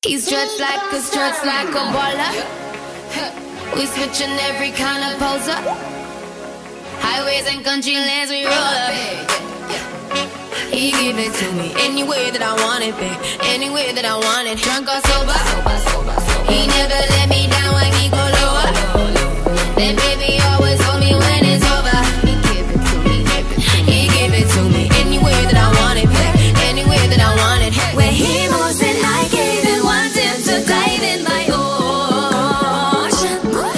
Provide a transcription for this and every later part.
He struts like a baller. We switchin' every kind of poser. Highways and country lands, we roll up. He give it to me any way that I want it, babe. Any way that I want it. Drunk or sober. He never let me down when he go lower. Then baby always hold me when it's over. He give it to me. He give it to me any way that I want it, babe. Any way that I want it. When he moves and I gave it, want him to dive in my ocean.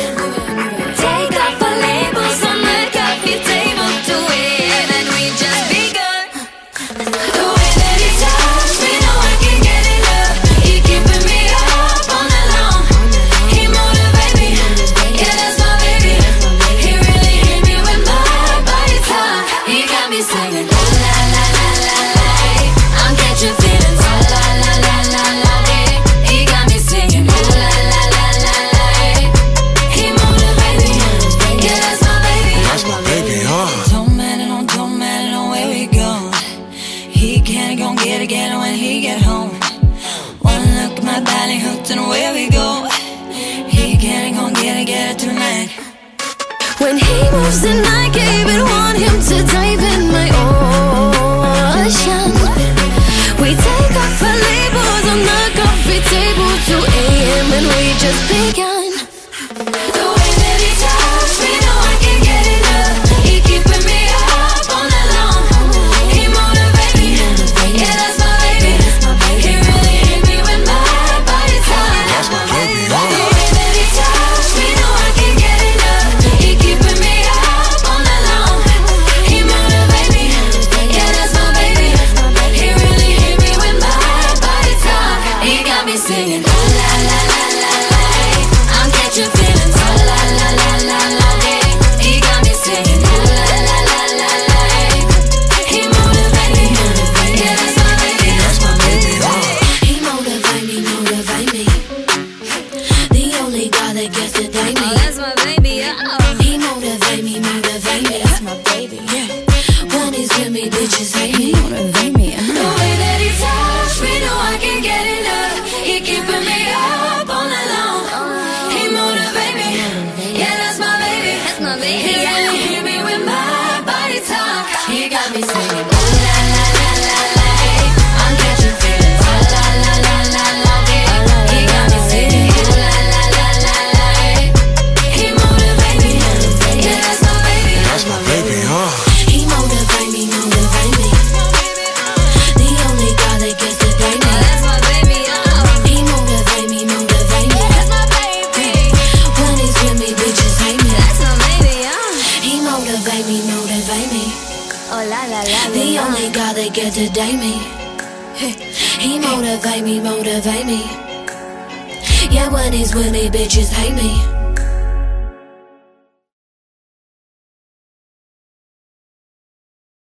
Take off the labels on the coffee table to it, and we just begun. The way that he touched me, know I can get enough. He keeping me up all night long. He motivate me, yeah, that's my baby. He really hit me with my body talk. He got me singing la la la la la la. I'm catching feelings. La la la la la. He got me singing la la la la la la. He motivate me, yeah, that's my baby. That's my baby, huh? Don't matter where we go. He can't gon' get it when he get home. One look at my body hooked and where we go. He can't gon' get it tonight. When he moves and I gave it, want him to dive in my ocean. We take off our labels on the coffee table 2 a.m. and we just begun. The way that he touched me, know I can get enough. He keeping me up all night long. He motivate me, yeah, that's my baby. He really hit me with my body talk. That's my baby, The huh? way that he touched me, know I can get enough. He keeping me up all night long. He motivate me, yeah, that's my baby. He really hit me with my body talk. He got me singing la la la la la la. I'm catching feelings. La la la la la la. He got me singing la la la la la la. He motivate me, yeah, that's my baby. That's my baby, huh? He motivate me. The only guy that gets to date me. That's my baby, oh. He motivate me. That's my baby. Yeah. When he's with me, bitches hate me. Motivate me. The way that he touched me, know I can get enough. He keeping me up all night long. He motivate me. Yeah, that's my baby. That's my baby. He really hit me with my body talk. He got me singing la la la la la la. I'm catching feelings. La la la la la la. He got me singing la la la la la. He motivate me. Yeah, that's my baby. That's my baby, huh? He motivate me. The only guy that gets to date me. That's my baby, oh. He motivate me. That's my baby. When he's with me, bitches hate me. That's my baby, oh. He motivate me. Oh la la la. The only guy that gets to date me. He motivate me. Yeah, when he's with me, bitches hate me.